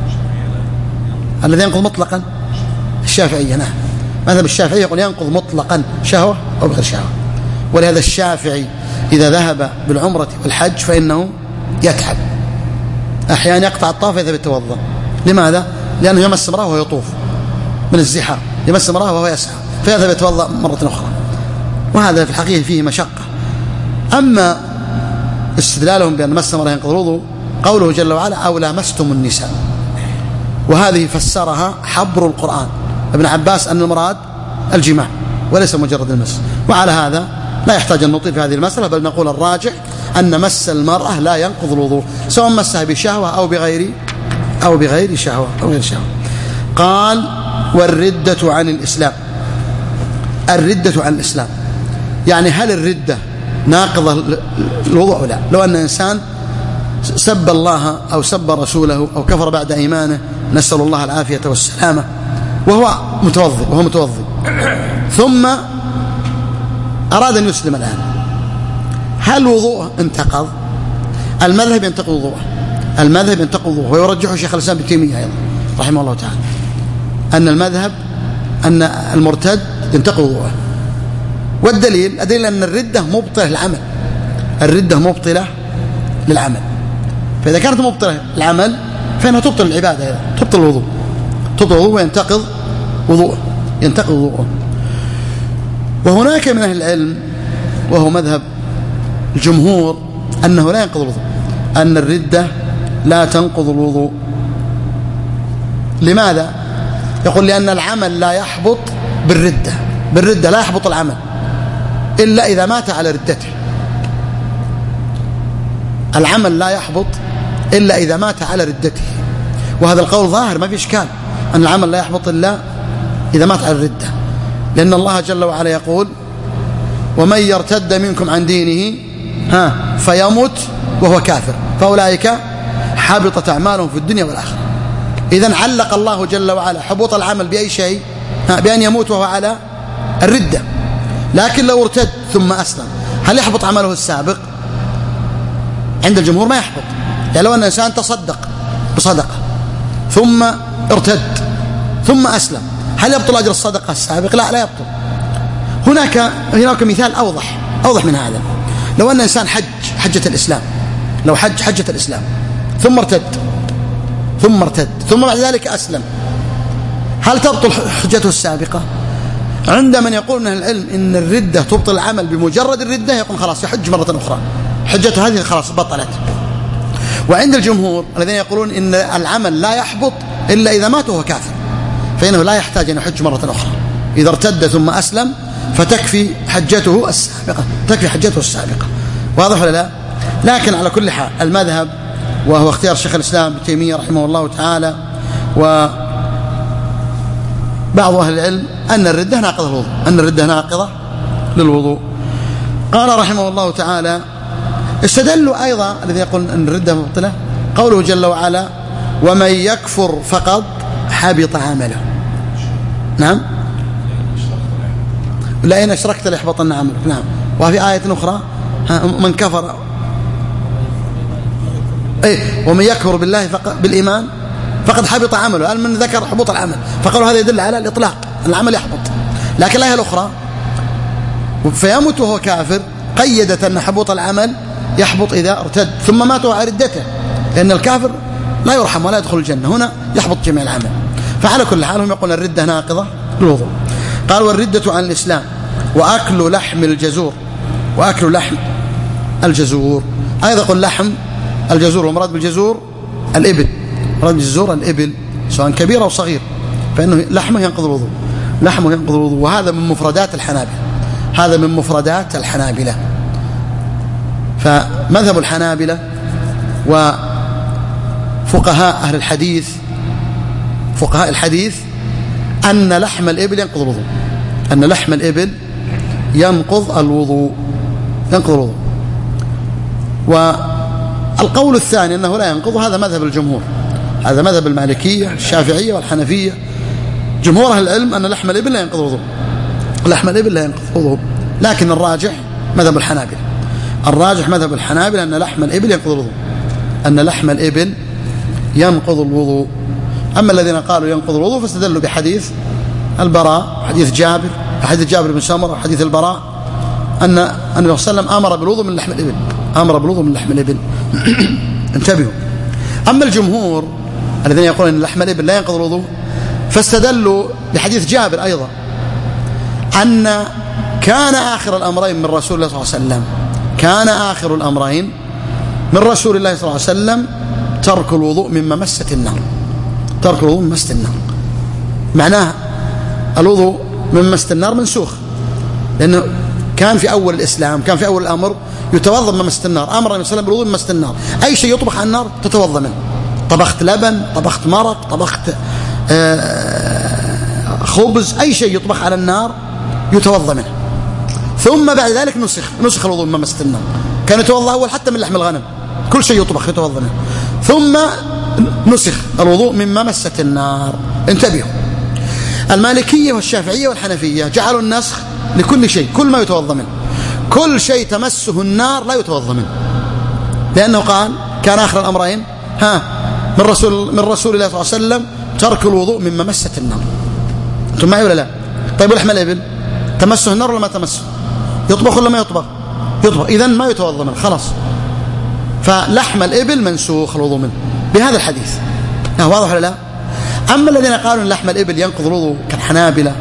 الذي ينقض مطلقا الشافعية، نعم، مذهب الشافعية يقول ينقض مطلقا شهوة أو بغير شهوة. ولهذا الشافعي إذا ذهب بالعمرة والحج فإنه يتعب، أحيانا يقطع الطواف إذا يتوضأ. لماذا؟ لأنه يمس امرأة وهو يطوف من الزحام، يمس امرأة وهو يسعى فيذهب يتوضأ مرة أخرى، وهذا في الحقيقة فيه مشقة. أما استدلالهم بأن مس امرأة ينقض الوضوء قوله جل وعلا أو لامستم النساء، وهذه فسرها حبر القرآن ابن عباس أن المراد الجماع وليس مجرد المس. وعلى هذا لا يحتاج أن نطيل في هذه المسألة، بل نقول الراجح أن مس المرأة لا ينقض الوضوء سواء مسها بشهوة أو بغير شهوة أو غير شهوة. قال والردة عن الإسلام. الردة عن الإسلام يعني هل الردة ناقضة الوضوء أو لا؟ لو أن إنسان سب الله أو سب رسوله أو كفر بعد إيمانه، نسأل الله العافية والسلامة، وهو متوضئ ثم أراد أن يسلم الآن، هل وضوءه انتقض؟ المذهب ينتقض وضوءه، ويرجحه شيخ الإسلام ابن تيمية أيضا رحمه الله تعالى أن المذهب أن المرتد ينتقض وضوءه. والدليل أن الردة مبطلة للعمل، الردة مبطلة للعمل، فإذا كانت مبطلة للعمل فإنها تبطل العبادة أيضا، تبطل الوضوء وينتقض وضوءه. وهناك من أهل العلم وهو مذهب الجمهور أنه لا ينقض الوضوء، أن الردة لا تنقض الوضوء. لماذا؟ يقول لأن العمل لا يحبط بالردة لا يحبط العمل إلا إذا مات على ردته. العمل لا يحبط إلا إذا مات على ردته، وهذا القول ظاهر ما في إشكال أن العمل لا يحبط إلا إذا مات على الردة، لأن الله جل وعلا يقول ومن يرتد منكم عن دينه فيمت وهو كافر فأولئك حبطت أعمالهم في الدنيا والآخرة. إذن علق الله جل وعلا حبوط العمل بأي شيء؟ بأن يموت وهو على الردة. لكن لو ارتد ثم أسلم هل يحبط عمله السابق؟ عند الجمهور ما يحبط. يعني لو أن إنسان تصدق بصدقة ثم ارتد ثم أسلم هل يبطل أجر الصدقة السابق؟ لا يبطل. هناك مثال أوضح من هذا. لو أن إنسان حجة الإسلام، لو حجة الإسلام ثم ارتد ثم بعد ذلك أسلم، هل تبطل حجته السابقة؟ عند من يقول من العلم إن الردة تبطل العمل بمجرد الردة يقول خلاص يحج مرة أخرى، حجته هذه خلاص بطلت. وعند الجمهور الذين يقولون إن العمل لا يحبط إلا إذا مات وهو كافر، فإنه لا يحتاج أن يحج مرة أخرى. إذا ارتد ثم أسلم فتكفي حجته السابقة. واضح ولا لا؟ لكن على كل حال المذهب، وهو اختيار شيخ الإسلام ابن تيمية رحمه الله تعالى وبعض أهل العلم، أن الردة ناقضة للوضوء. قال رحمه الله تعالى: استدلوا أيضا الذي يقول أن الردة مبطلة قوله جل وعلا: ومن يكفر فقد حبط عمله. نعم، لئن أشركت ليحبطن عملك. نعم. وفي آية أخرى: من كفر ومن يكفر بالله بالإيمان فقد حبط عمله. من ذكر حبوط العمل فقالوا هذا يدل على الإطلاق، العمل يحبط. لكن الآية الأخرى: فيموت وهو كافر، قيدت أن حبوط العمل يحبط إذا ارتد ثم مات على ردته، لأن الكافر لا يرحم ولا يدخل الجنة، هنا يحبط جميع العمل. فعلى كل حال هم يقولون الردة ناقضة للوضوء. قال: والردة عن الإسلام وأكل لحم الجزور. أيضا قل لحم الجزور، والمراد بالجزور الإبل، سواء كبير أو صغير، فإنه لحمه ينقض الوضوء. وهذا من مفردات الحنابلة. فمذهب الحنابلة وفقهاء أهل الحديث، فقهاء الحديث، أن لحم الإبل ينقض الوضوء. والقول الثاني أنه لا ينقض، هذا مذهب الجمهور، هذا مذهب المالكية الشافعية والحنفية. جمهور أهل العلم أن لحم الإبل لا ينقض وضوء. لكن الراجح مذهب الحنابلة أن لحم الإبل ينقض الوضوء. أما الذين قالوا ينقض الوضوء فاستدلوا بحديث البراء، حديث جابر بن سمرة وحديث البراء، أن النبي صلى الله عليه وسلم أمر بالوضوء من لحم الإبل. انتبهوا. أما الجمهور الذين يقولون أن لحم الإبل لا ينقض الوضوء فاستدلوا بحديث جابر أيضا، أن كان آخر الأمرين من رسول الله صلى الله عليه وسلم ترك الوضوء مما مست النار. معناه الوضوء من مست النار منسوخ، لأنه كان في أول الإسلام، كان في أول الأمر يتوضأ من مست النار. أمر النبي صلى الله عليه وسلم بالوضوء من مست النار، أي شيء يطبخ على النار تتوضأ منه، طبخت لبن، طبخت مرق، طبخت خبز، أي شيء يطبخ على النار يتوضأ منه. ثم بعد ذلك نسخ الوضوء من مست النار. كان يتوضأ أول حتى من لحم الغنم، كل شيء يطبخ يتوضأ منه، ثم نسخ الوضوء مما مست النار. انتبهوا. المالكية والشافعية والحنفية جعلوا النسخ لكل شيء، كل ما يتوضأ منه، كل شيء تمسه النار لا يتوضأ منه، لأنه قال كان آخر الأمرين من رسول الله صلى الله عليه وسلم ترك الوضوء مما مست النار. أنتم معي ولا لا؟ طيب ولحم الإبل تمسه النار ولا ما تمسه؟ يطبخ ولا ما يطبخ؟ إذن ما يتوضأ منه خلاص. فلحم الإبل منسوخ الوضوء منه بهذا الحديث. واضح ولا لا؟ أما الذين قالوا أن لحم الإبل ينقض الوضوء كالحنابلة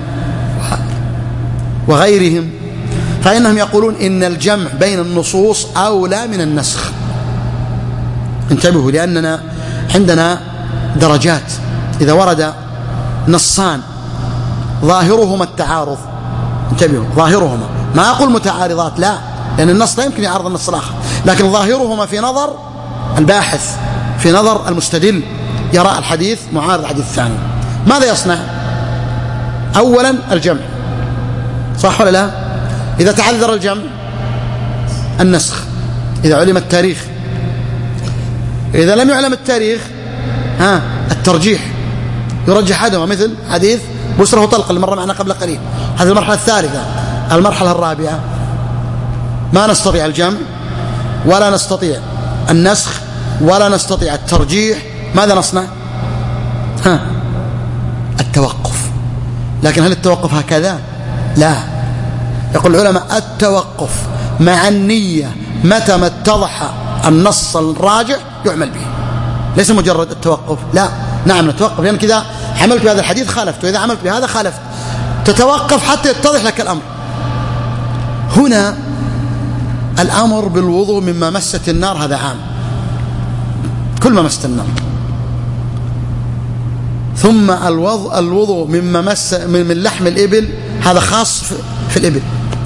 وغيرهم فإنهم يقولون إن الجمع بين النصوص أولى من النسخ. انتبهوا، لأننا عندنا درجات. إذا ورد نصان ظاهرهما التعارض، انتبهوا، ظاهرهما، ما أقول متعارضات، لا، لأن النص لا يمكن يعارض النص الآخر، لكن ظاهرهما في نظر الباحث، في نظر المستدل، يرى الحديث معارض الحديث الثاني. ماذا يصنع؟ أولا الجمع، صح ولا لا؟ إذا تعذر الجمع النسخ، إذا علم التاريخ. إذا لم يعلم التاريخ الترجيح، يرجح أحدهما، مثل حديث بشرة طلق اللي مر معنا قبل قليل، هذه المرحلة الثالثة. المرحلة الرابعة ما نستطيع الجمع ولا نستطيع النسخ ولا نستطيع الترجيح، ماذا نصنع؟ التوقف. لكن هل التوقف هكذا؟ لا. يقول العلماء التوقف مع النية متى ما اتضح النص الراجع يعمل به، ليس مجرد التوقف. لا، نعم نتوقف، لأنك إذا عملت بهذا الحديث خالفت، وإذا عملت بهذا خالفت. تتوقف حتى يتضح لك الأمر. هنا الأمر بالوضوء مما مست النار هذا عام، كل ما مست النار. ثم الوضوء مما مس من لحم الإبل هذا خاص في الإبل.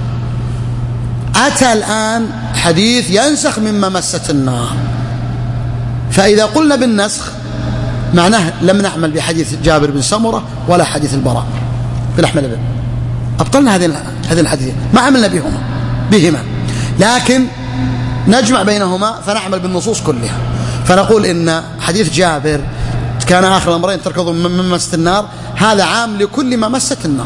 أتى الآن حديث ينسخ مما مست النار، فإذا قلنا بالنسخ معناه لم نعمل بحديث جابر بن سمرة ولا حديث البراء بلحم الإبل، أبطلنا هذه الحديثين، ما عملنا بهما، لكن نجمع بينهما فنعمل بالنصوص كلها. فنقول إن حديث جابر كان آخر الأمرين تركضوا من مست النار، هذا عام لكل ما مست النار.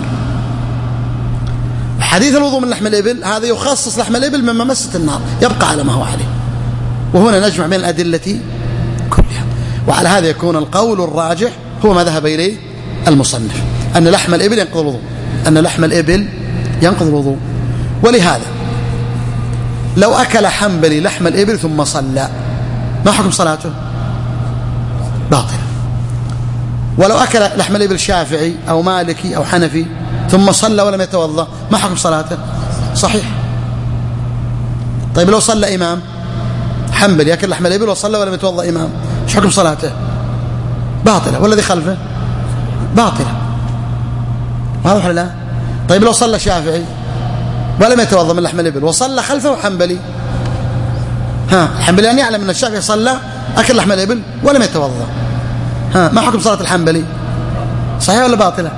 حديث الوضوء من لحم الإبل هذا يخصص لحم الإبل مما مست النار، يبقى على ما هو عليه. وهنا نجمع بين الأدلة كلها. وعلى هذا يكون القول الراجح هو ما ذهب إليه المصنف، أن لحم الإبل ينقض الوضوء، أن لحم الإبل ينقض الوضوء. ولهذا لو أكل حنبلي لحم الإبل ثم صلى، ما حكم صلاته؟ باطل. ولو أكل لحم الإبل شافعي أو مالكي أو حنفي ثم صلى ولم يتوضأ، ما حكم صلاته؟ صحيح. طيب لو صلى إمام حنبلي يأكل لحم الإبل وصلى ولم يتوضأ إمام، ايش حكم صلاته؟ باطلة. والذي خلفه باطلة، واضح ولا لا؟ طيب لو صلى شافعي ولم يتوضأ من لحم الإبل وصلى خلفه حنبلي، الحنبلي أن يعلم أن الشافعي صلى أكل لحم الإبل ولم يتوضأ، ما حكم صلاة الحنبلي؟ صحيحة ولا باطلة؟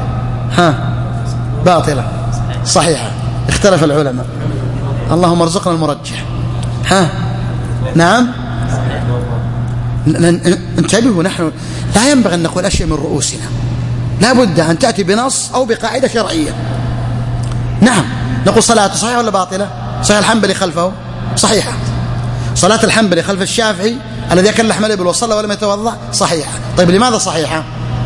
باطلة. صحيحة. اختلف العلماء، اللهم ارزقنا المرجح. نعم. انتبهوا، نحن لا ينبغي أن نقول أشياء من رؤوسنا، لا بد أن تأتي بنص أو بقاعدة شرعية. نعم، نقول صلاته صحيحة ولا باطلة؟ صحيح الحنبلي خلفه صحيحة. صلاة الحنبلي خلف الشافعي الذي أكل لحم الإبل وصلى ولم يتوضأ صحيحة. طيب لماذا صحيحة؟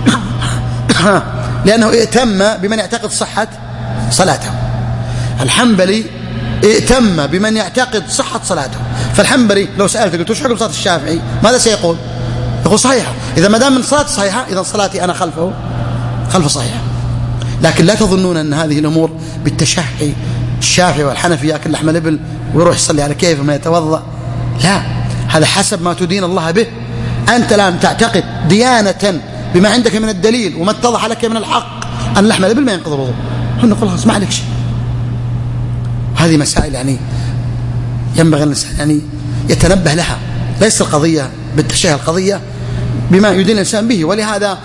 لأنه ائتم بمن يعتقد صحة صلاته. الحنبلي ائتم بمن يعتقد صحة صلاته. فالحنبلي لو سألت قلت وش حكم صلاة الشافعي ماذا سيقول؟ يقول صحيحة. إذا ما دام من صلاة صحيحة إذا صلاتي أنا خلف صحيحة. لكن لا تظنون أن هذه الأمور بالتشهي، الشافعي والحنفي يأكل لحم الإبل ويروح يصلي على كيف ما يتوضأ، لا، هذا حسب ما تدين الله به. أنت الآن تعتقد ديانة بما عندك من الدليل وما اتضح لك من الحق أن لحم الإبل ما ينقض الوضوء، نقول خلاص ما عليك شيء. هذه مسائل يعني ينبغي الإنسان يعني يتنبه لها، ليس القضية بالتشهي، القضية بما يدين الإنسان به. ولهذا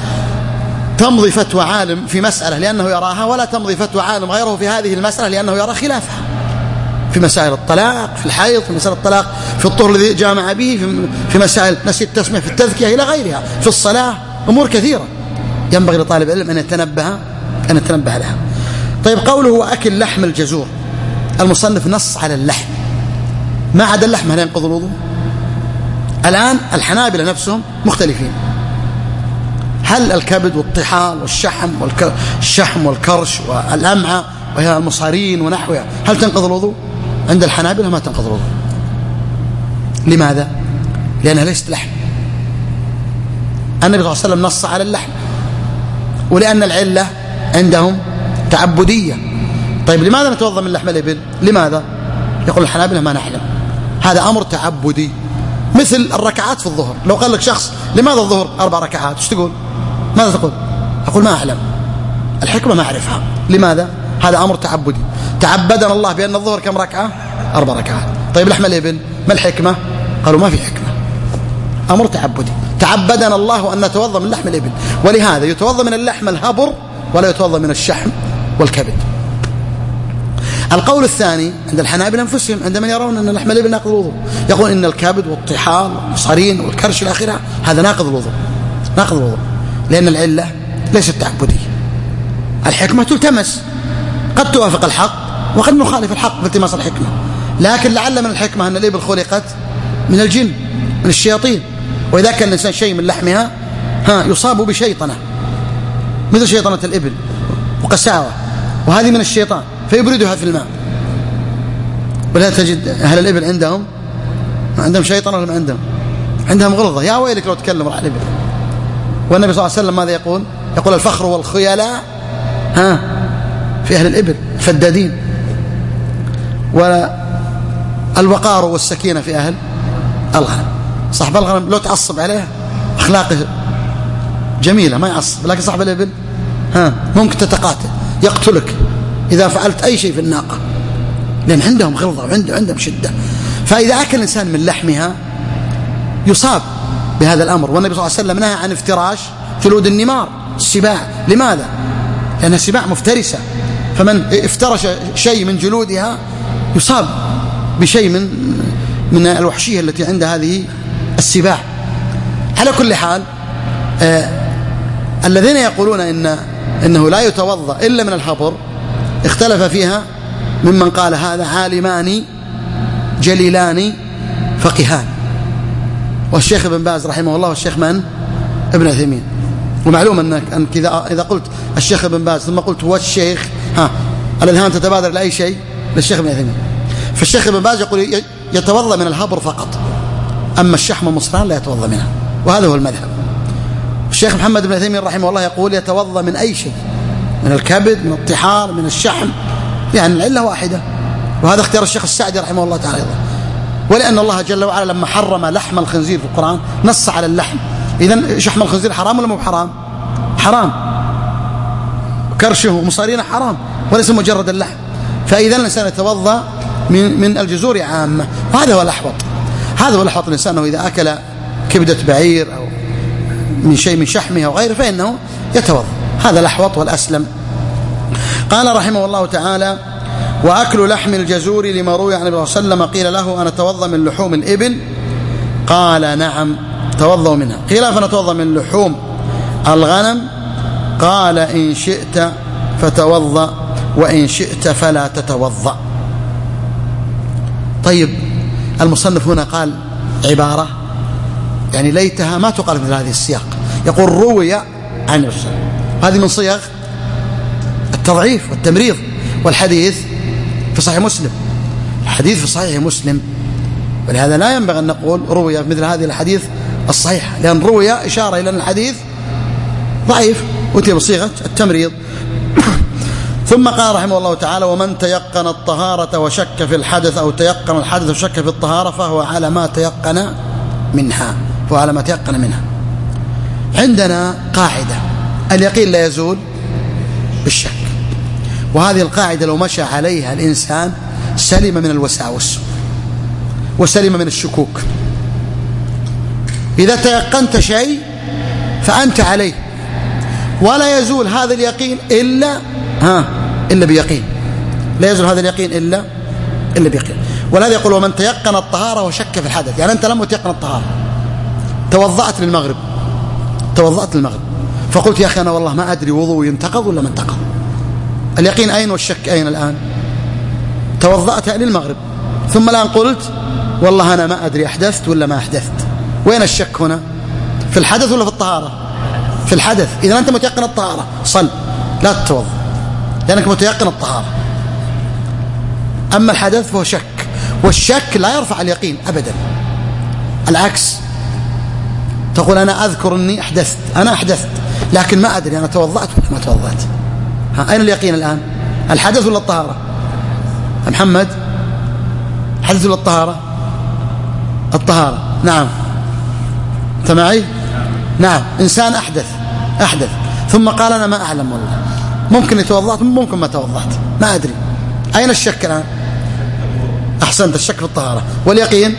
تمضي فتوى عالم في مسألة لأنه يراها، ولا تمضي فتوى عالم غيره في هذه المسألة لأنه يرى خلافها. في مسائل الطلاق في الحيض، في مسائل الطلاق في الطهر الذي جامع به، في مسائل نسي التسمية في التذكية إلى غيرها، في الصلاة، أمور كثيرة ينبغي لطالب العلم أن يتنبه لها. طيب قوله وأكل لحم الجزور، المصنف نص على اللحم، ما عدا اللحم هل ينقض الوضوء؟ الآن الحنابلة نفسهم مختلفين، هل الكبد والطحال والشحم والكرش والأمعاء وهي المصارين ونحوها هل تنقض الوضوء؟ عند الحنابلة ما تنقض الوضوء. لماذا؟ لأنها ليست لحم. النبي صلى الله عليه وسلم نص على اللحم، ولأن العلة عندهم تعبدية. طيب لماذا نتوضأ من لحم الإبل؟ لماذا؟ يقول الحنابلة ما نعلم، هذا أمر تعبدي، مثل الركعات في الظهر. لو قال لك شخص لماذا الظهر 4 ركعات ايش تقول؟ ماذا تقول؟ أقول ما أعلم، الحكمة ما أعرفها. لماذا؟ هذا أمر تعبدي، تعبدنا الله بأن الظهر كم ركعة؟ 4 ركعات. طيب لحم الإبل ما الحكمة؟ قالوا ما في حكمة، أمر تعبدي، تعبدنا الله أن نتوضأ من لحم الإبل، ولهذا يتوضأ من اللحم الهبر ولا يتوضأ من الشحم والكبد. القول الثاني عند الحنابلة أنفسهم عندما يرون أن لحم الإبل ناقض الوضوء، يقول إن الكبد والطحال والمصارين والكرش إلى آخره هذا ناقض الوضوء، لأن العلة ليست تعبدية، الحكمة تلتمس قد توافق الحق وقد نخالف الحق بالتماس الحكمة، لكن لعل من الحكمة أن الإبل خلقت من الجن من الشياطين، وإذا كان الإنسان شيء من لحمها يصاب بشيطنة مثل شيطنة الإبل وقساوة، وهذه من الشيطان فيبردها في الماء. ولا تجد أهل الإبل عندهم شيطان ولا عندهم غلظة، يا ويلك لو تكلم راح الإبل. والنبي صلى الله عليه وسلم ماذا يقول؟ يقول الفخر والخيلاء في أهل الإبل فدادين، والوقار والسكينة في أهل الغنم. صاحب الغنم لو تعصب عليه أخلاقه جميلة ما يعصب، لكن صاحب الإبل ممكن تتقاتل يقتلك إذا فعلت أي شيء في الناقة، لأن عندهم غلظة وعندهم شدة. فإذا أكل الإنسان من لحمها يصاب بهذا الأمر. والنبي صلى الله عليه وسلم نهى عن افتراش جلود النمار السباع. لماذا؟ لأنها سباع مفترسة، فمن افترش شيء من جلودها يصاب بشيء من الوحشية التي عند هذه السباع. على كل حال الذين يقولون إنه لا يتوضأ إلا من الحبر اختلف فيها ممن قال هذا عالمان جليلان فقيهان، والشيخ ابن باز رحمه الله والشيخ ابن عثيمين. ومعلوم أنك إذا قلت الشيخ ابن باز ثم قلت والشيخ الأذهان تتبادر لأي شيء للشيخ ابن عثيمين. فالشيخ ابن باز يقول يتوضأ من الهبر فقط، أما الشحم والمصران لا يتوضأ منها، وهذا هو المذهب. الشيخ محمد بن عثيمين رحمه الله يقول يتوضأ من أي شيء، من الكبد من الطحال من الشحم، يعني العلة واحدة. وهذا اختيار الشيخ السعدي رحمه الله تعالى. ولأن الله جل وعلا لما حرم لحم الخنزير في القرآن نص على اللحم. إذن شحم الخنزير حرام ولا مو حرام؟ حرام. كرشه ومصارينه حرام وليس مجرد اللحم. فإذا الإنسان يتوضأ من الجذور عامة، وهذا هو الأحوط. هذا هو الأحوط الإنسان أنه إذا أكل كبدة بعير أو من شيء من شحمه أو غيره فإنه يتوضأ، هذا الأحوط والأسلم. قال رحمه الله تعالى: وأكل لحم الجزور لما روي عن النبي صلى الله عليه وسلم قيل له أنا أتوضأ من لحوم الإبل؟ قال نعم توضأ منها. قيل فنتوضأ من لحوم الغنم؟ قال إن شئت فتوضأ وإن شئت فلا تتوضأ. طيب المصنف هنا قال عبارة يعني ليتها ما تقال مثل هذه السياق، يقول روي عن النبي صلى الله عليه وسلم، هذه من صيغ التضعيف والتمريض. والحديث في صحيح مسلم، الحديث في صحيح مسلم، ولهذا لا ينبغي أن نقول روي مثل هذه الحديث الصحيحة، لأن روي إشارة إلى أن الحديث ضعيف وتي بصيغة التمريض. ثم قال رحمه الله تعالى: ومن تيقن الطهارة وشك في الحدث أو تيقن الحدث وشك في الطهارة فهو على ما تيقن منها. عندنا قاعدة: اليقين لا يزول بالشك، وهذه القاعدة لو مشى عليها الإنسان سلم من الوساوس وسلم من الشكوك. إذا تيقنت شيء فأنت عليه، ولا يزول هذا اليقين إلا بيقين، لا يزول هذا اليقين إلا بيقين. ولهذا يقول: ومن تيقن الطهارة وشك في الحدث. يعني أنت لم تيقن الطهارة، توضأت للمغرب فقلت يا أخي أنا والله ما أدري وضوء ينتقض ولا ما انتقض، اليقين أين والشك أين الآن؟ توضأت للمغرب ثم الآن قلت والله أنا ما أدري أحدثت ولا ما أحدثت. وين الشك هنا؟ في الحدث ولا في الطهارة؟ في الحدث. إذا أنت متيقن الطهارة صل لا تتوضأ لأنك متيقن الطهارة. أما الحدث فهو شك، والشك لا يرفع اليقين أبدا، العكس. تقول أنا أذكر أني أحدثت لكن ما أدري أنا توضأت ولا ما توضأت. أين اليقين الآن؟ الحدث ولا الطهارة؟ محمد، الحدث ولا الطهارة؟ الطهارة. نعم أنت معي؟ نعم. إنسان أحدث ثم قال أنا ما أعلم والله، ممكن يتوضأت ممكن ما توضأت، ما أدري. أين الشك الآن؟ أحسنت، الشك في الطهارة. واليقين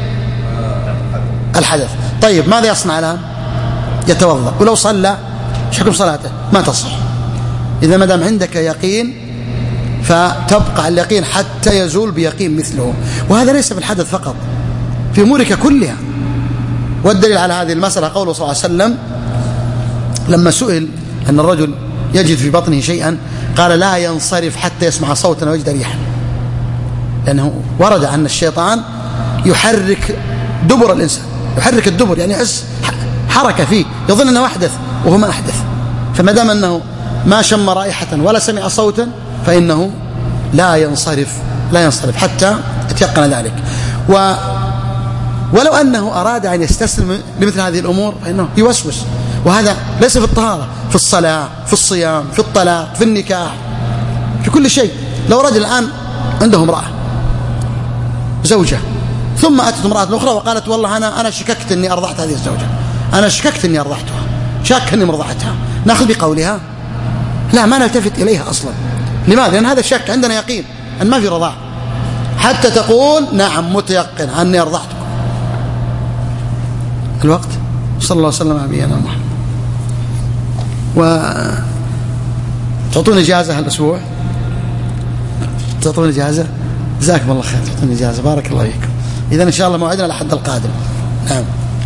الحدث. طيب ماذا يصنع الآن؟ يتوضأ، ولو صلى ايش حكم صلاته؟ ما تصح. إذا ما دام عندك يقين فتبقى اليقين حتى يزول بيقين مثله. وهذا ليس في الحدث فقط، في أمورك كلها. والدليل على هذه المسألة قوله صلى الله عليه وسلم لما سئل أن الرجل يجد في بطنه شيئا قال لا ينصرف حتى يسمع صوتا ويجد ريحا، لأنه ورد أن الشيطان يحرك دبر الإنسان، يحرك الدبر يعني يحس حركة فيه، يظن أنه أحدث وهو ما أحدث. فما دام أنه ما شم رائحة ولا سمع صوتا فإنه لا ينصرف حتى يتيقن ذلك. ولو أنه أراد أن يستسلم لمثل هذه الأمور فإنه يوسوس، وهذا ليس في الطهارة، في الصلاة، في الصيام، في الطلاق، في النكاح، في كل شيء. لو رجل الآن عنده امرأة زوجة ثم أتت امرأة أخرى وقالت والله أنا شككت أني أرضعت هذه الزوجة، أنا شككت أني أرضعتها، شاك أني مرضعتها، نأخذ بقولها؟ لا، ما نلتفت إليها أصلا. لماذا؟ لأن هذا الشك عندنا يقين أن ما في رضاع حتى تقول نعم متيقن أني أرضعتك. الوقت صلى الله عليه وسلم على نبينا محمد. وتعطوني إجازة هالأسبوع، تعطوني إجازة، جزاكم الله خير، تعطوني إجازة، بارك الله فيكم. إذا إن شاء الله موعدنا لحد القادم. نعم.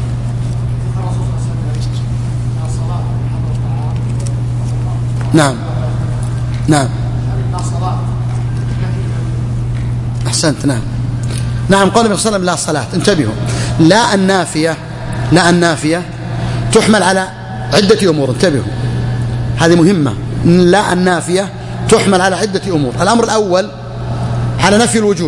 نعم نعم أحسنت. نعم قال النبي صلى الله عليه وسلم لا صلاة. انتبهوا، لا النافية تحمل على عدة أمور، انتبهوا هذه مهمة. لا النافية تحمل على عدة أمور. الأمر الأول على نفي الوجود.